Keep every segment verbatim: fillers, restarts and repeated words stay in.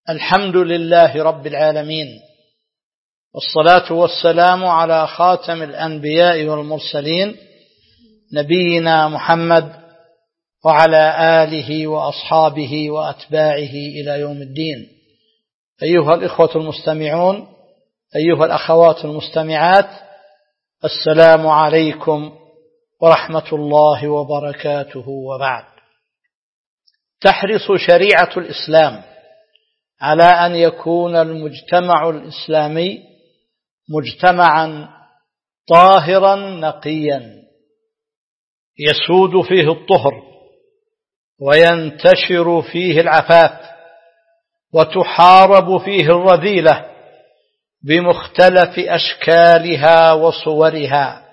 الحمد لله رب العالمين، والصلاة والسلام على خاتم الأنبياء والمرسلين نبينا محمد وعلى آله وأصحابه وأتباعه إلى يوم الدين. أيها الإخوة المستمعون، أيها الأخوات المستمعات، السلام عليكم ورحمة الله وبركاته. وبعد، تحرص شريعة الإسلام على أن يكون المجتمع الإسلامي مجتمعا طاهرا نقيا يسود فيه الطهر وينتشر فيه العفاف وتحارب فيه الرذيلة بمختلف أشكالها وصورها.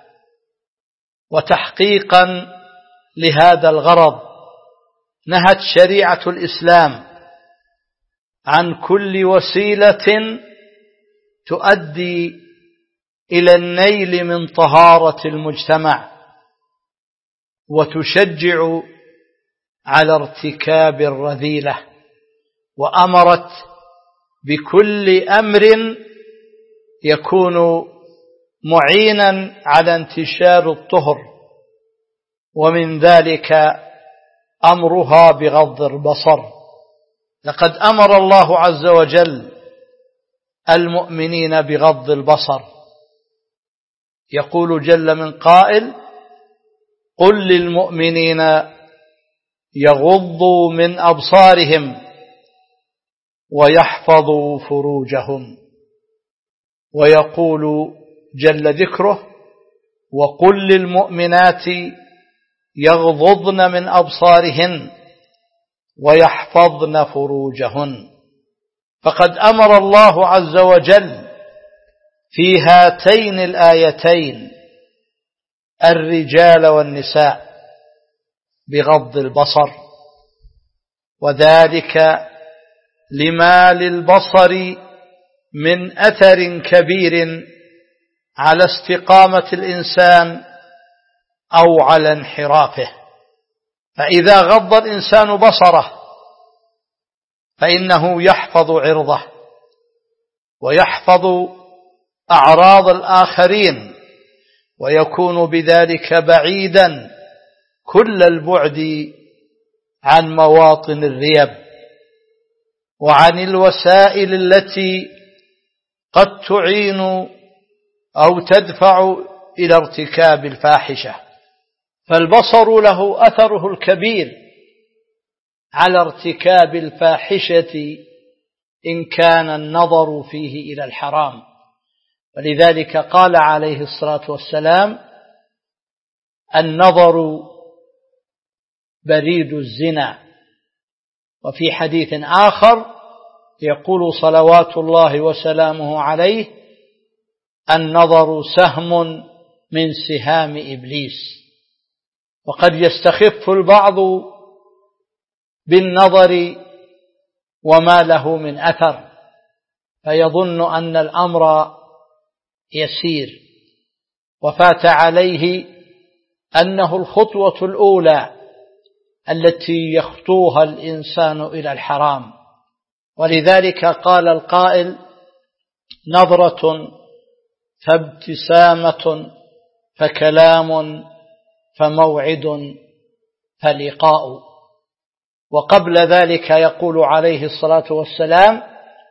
وتحقيقا لهذا الغرض نهت شريعة الإسلام عن كل وسيلة تؤدي إلى النيل من طهارة المجتمع وتشجع على ارتكاب الرذيلة، وأمرت بكل أمر يكون معينا على انتشار الطهر، ومن ذلك أمرها بغض البصر. لقد أمر الله عز وجل المؤمنين بغض البصر، يقول جل من قائل: قل للمؤمنين يغضوا من أبصارهم ويحفظوا فروجهم. ويقول جل ذكره: وقل للمؤمنات يغضضن من أبصارهن ويحفظن فروجهن. فقد أمر الله عز وجل في هاتين الآيتين الرجال والنساء بغض البصر، وذلك لما للبصر من أثر كبير على استقامة الإنسان أو على انحرافه. فإذا غض الإنسان بصره فإنه يحفظ عرضه ويحفظ أعراض الآخرين، ويكون بذلك بعيدا كل البعد عن مواطن الريب وعن الوسائل التي قد تعين أو تدفع إلى ارتكاب الفاحشة. فالبصر له أثره الكبير على ارتكاب الفاحشة إن كان النظر فيه إلى الحرام. ولذلك قال عليه الصلاة والسلام: النظر بريد الزنا. وفي حديث آخر يقول صلوات الله وسلامه عليه: النظر سهم من سهام إبليس. وقد يستخف البعض بالنظر وما له من أثر، فيظن أن الأمر يسير، وفات عليه أنه الخطوة الأولى التي يخطوها الإنسان إلى الحرام. ولذلك قال القائل: نظرة فابتسامة فكلام فموعد فلقاء. وقبل ذلك يقول عليه الصلاة والسلام: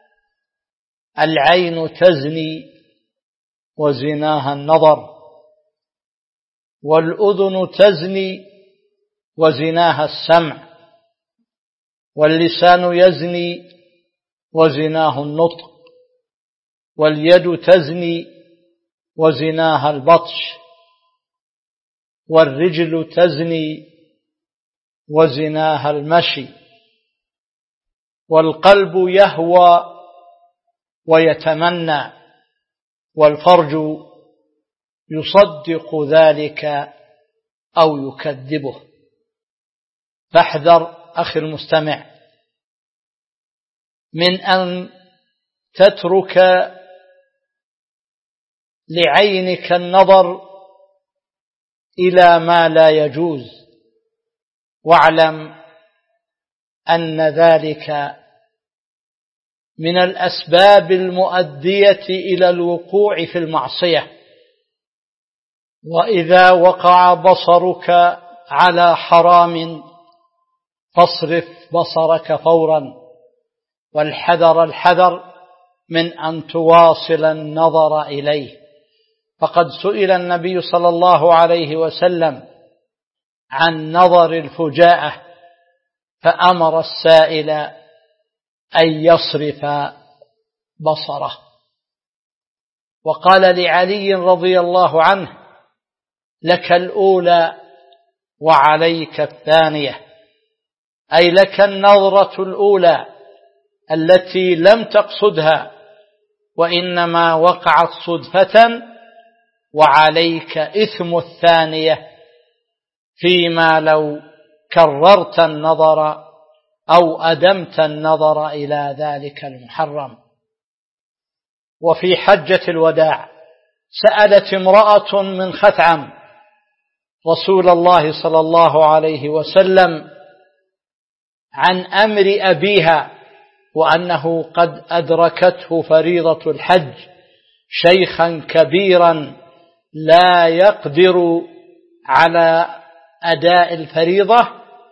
العين تزني وزناها النظر، والأذن تزني وزناها السمع، واللسان يزني وزناه النطق، واليد تزني وزناها البطش، والرجل تزني وزناها المشي، والقلب يهوى ويتمنى، والفرج يصدق ذلك أو يكذبه. فاحذر أخي المستمع من أن تترك لعينك النظر إلى ما لا يجوز، واعلم أن ذلك من الأسباب المؤدية إلى الوقوع في المعصية. وإذا وقع بصرك على حرام فاصرف بصرك فورا، والحذر الحذر من أن تواصل النظر إليه. فقد سئل النبي صلى الله عليه وسلم عن نظر الفجاءة فأمر السائل أن يصرف بصره. وقال لعلي رضي الله عنه: لك الأولى وعليك الثانية، أي لك النظرة الأولى التي لم تقصدها وإنما وقعت صدفة، وعليك إثم الثانية فيما لو كررت النظر أو أدمت النظر إلى ذلك المحرم. وفي حجة الوداع سألت امرأة من خثعم رسول الله صلى الله عليه وسلم عن أمر أبيها، وأنه قد أدركته فريضة الحج شيخا كبيرا لا يقدر على أداء الفريضة،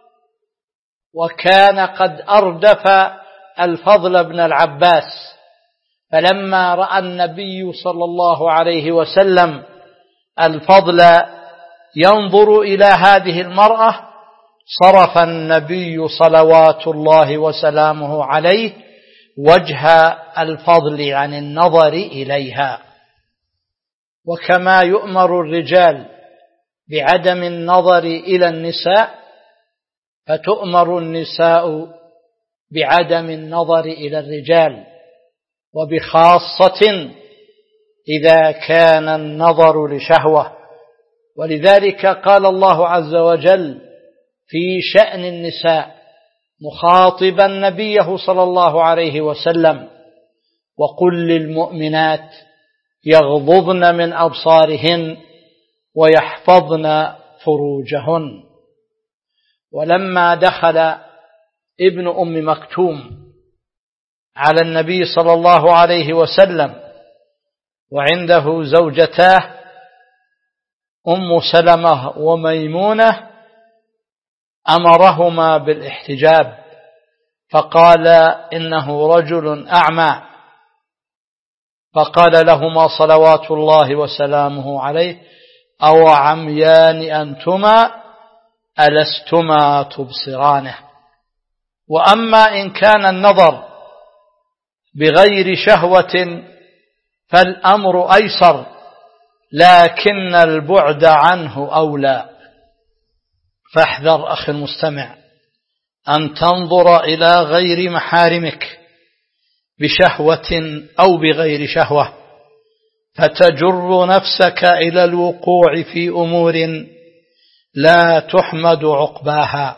وكان قد أردف الفضل بن العباس. فلما رأى النبي صلى الله عليه وسلم الفضل ينظر إلى هذه المرأة، صرف النبي صلوات الله وسلامه عليه وجه الفضل عن النظر إليها. وكما يؤمر الرجال بعدم النظر إلى النساء، فتؤمر النساء بعدم النظر إلى الرجال، وبخاصة إذا كان النظر لشهوة. ولذلك قال الله عز وجل في شأن النساء مخاطبا نبيه صلى الله عليه وسلم: وقل للمؤمنات يغضضن من أبصارهن ويحفظن فروجهن. ولما دخل ابن أم مكتوم على النبي صلى الله عليه وسلم وعنده زوجتاه أم سلمة وميمونة، أمرهما بالاحتجاب، فقال: إنه رجل أعمى. فقال لهما صلوات الله وسلامه عليه: أو عميان أنتما ألستما تبصرانه؟ وأما إن كان النظر بغير شهوة فالأمر أيسر، لكن البعد عنه أولى. فاحذر أخي المستمع أن تنظر إلى غير محارمك بشهوة أو بغير شهوة، فتجر نفسك إلى الوقوع في أمور لا تحمد عقباها،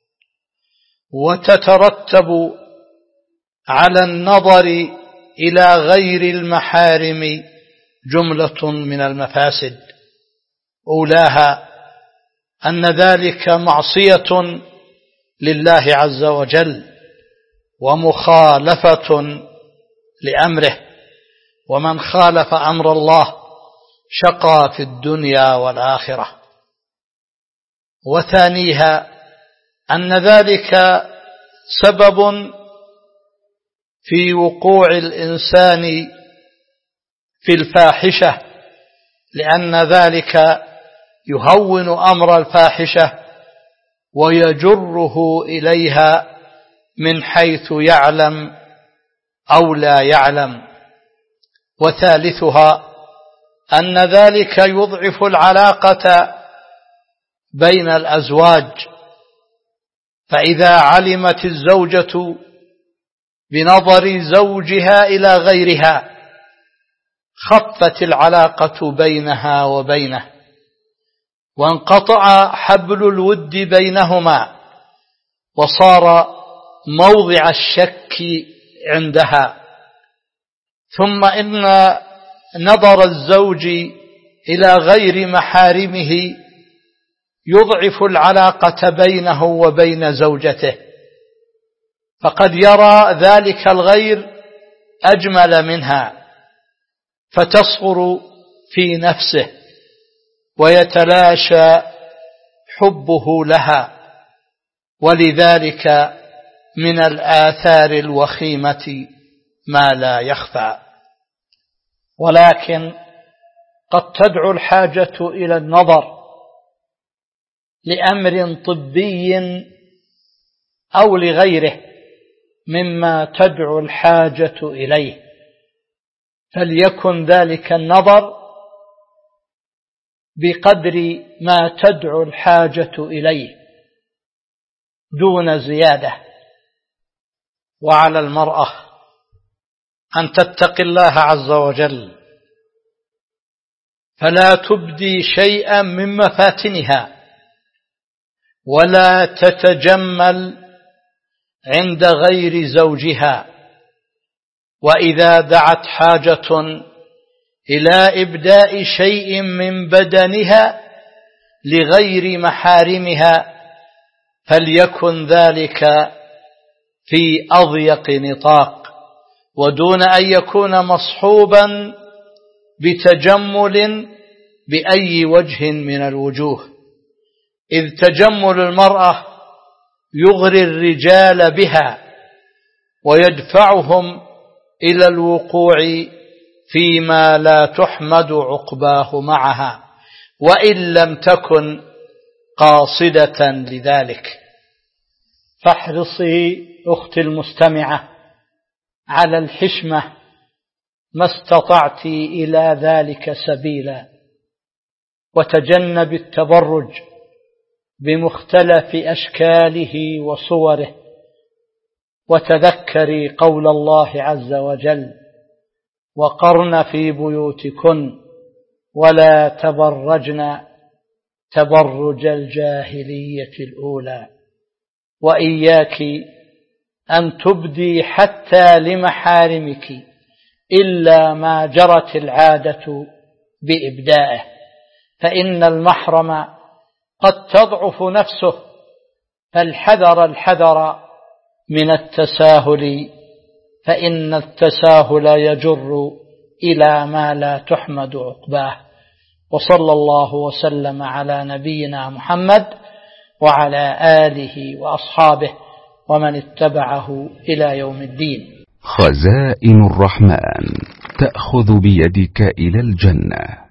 وتترتب على النظر إلى غير المحارم جملة من المفاسد، أولاها أن ذلك معصية لله عز وجل ومخالفة لأمره، ومن خالف أمر الله شقى في الدنيا والآخرة. وثانيها أن ذلك سبب في وقوع الإنسان في الفاحشة، لأن ذلك يهون أمر الفاحشة ويجره إليها من حيث يعلم أو لا يعلم. وثالثها أن ذلك يضعف العلاقة بين الأزواج، فإذا علمت الزوجة بنظر زوجها إلى غيرها خفت العلاقة بينها وبينه، وانقطع حبل الود بينهما، وصار موضع الشك عندها. ثم إن نظر الزوج إلى غير محارمه يضعف العلاقة بينه وبين زوجته، فقد يرى ذلك الغير أجمل منها فتصغر في نفسه ويتلاشى حبه لها، ولذلك من الآثار الوخيمة ما لا يخفى. ولكن قد تدعو الحاجة إلى النظر لأمر طبي أو لغيره مما تدعو الحاجة إليه، فليكن ذلك النظر بقدر ما تدعو الحاجة إليه دون زيادة. وعلى المرأة أن تتقي الله عز وجل فلا تبدي شيئا من مفاتنها ولا تتجمل عند غير زوجها، وإذا دعت حاجة إلى إبداء شيء من بدنها لغير محارمها فليكن ذلك في أضيق نطاق ودون أن يكون مصحوبا بتجمل بأي وجه من الوجوه، إذ تجمل المرأة يغري الرجال بها ويدفعهم إلى الوقوع فيما لا تحمد عقباه معها وإن لم تكن قاصدة لذلك. فاحرصي أختي المستمعة على الحشمة ما استطعت إلى ذلك سبيلا، وتجنب التبرج بمختلف أشكاله وصوره، وتذكري قول الله عز وجل: وقرن في بيوتكن ولا تبرجن تبرج الجاهلية الأولى. وإياك أن تبدي حتى لمحارمك إلا ما جرت العادة بإبدائه، فإن المحرم قد تضعف نفسه، فالحذر الحذر من التساهل، فإن التساهل يجر إلى ما لا تحمد عقباه. وصلى الله وسلم على نبينا محمد وعلى آله وأصحابه ومن اتبعه إلى يوم الدين. خزائن الرحمن تأخذ بيدك إلى الجنة.